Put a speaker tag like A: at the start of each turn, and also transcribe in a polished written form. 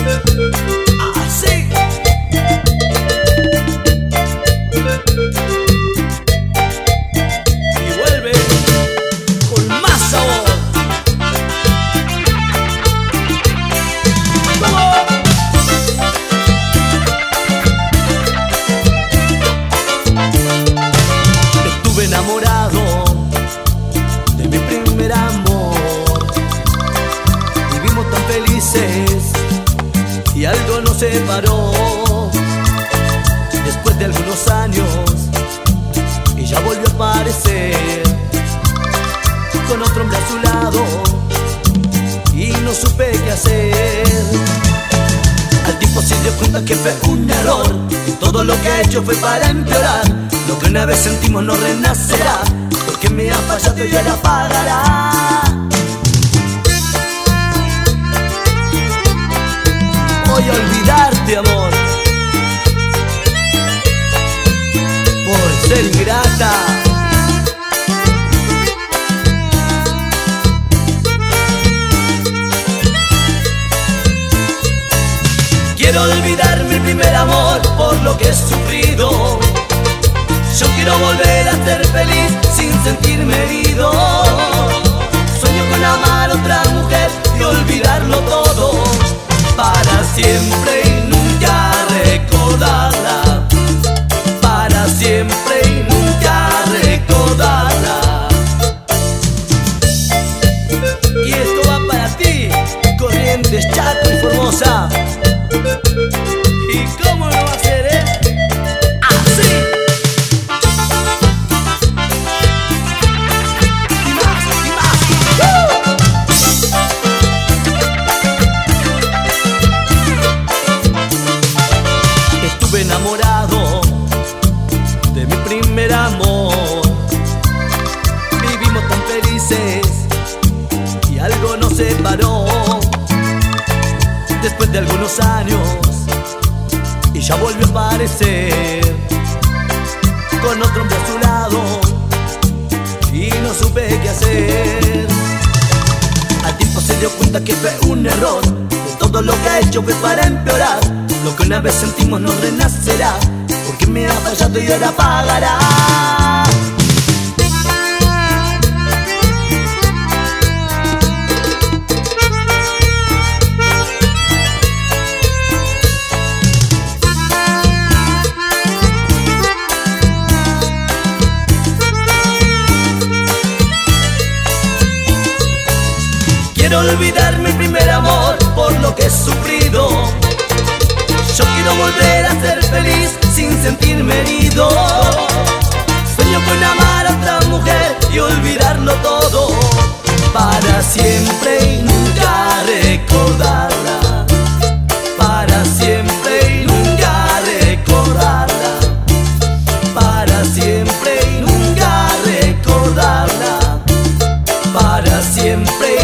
A: Así. Y vuelve con más sabor. ¡Vamos! Estuve enamorado de mi primer amor. Vivimos tan felices y algo nos separó. Después de algunos años ella volvió a aparecer con otro hombre a su lado y no supe qué hacer. Al tiempo se dio cuenta que fue un error, que todo lo que ha hecho fue para empeorar. Lo que una vez sentimos no renacerá, porque me ha fallado y ahora pagará. Voy a olvidarte, amor, por ser ingrata. Quiero olvidar mi primer amor por lo que he sufrido. Yo quiero volver a ser feliz sin sentirme herido. Sueño con amar a otra mujer y olvidarlo todo para siempre y nunca recordarla. Para siempre y nunca recordarla. Y esto va para ti, Corrientes, Chaco y Formosa. ¿Y cómo lo va a hacer, así? Y más, y más. Estuve enamorado de mi primer amor. Vivimos tan felices y algo nos separó. Después de algunos años ella volvió a aparecer con otro hombre a su lado y no supe qué hacer. Al tiempo se dio cuenta que fue un error, que todo lo que ha hecho fue para empeorar. Lo que una vez sentimos no renacerá, porque me ha fallado y ahora pagará. Quiero olvidar mi primer amor por lo que he sufrido. Yo quiero volver a ser feliz sin sentirme herido. Sueño con amar a otra mujer y olvidarlo todo para siempre y nunca recordarla. Para siempre y nunca recordarla. Para siempre y nunca recordarla. Para siempre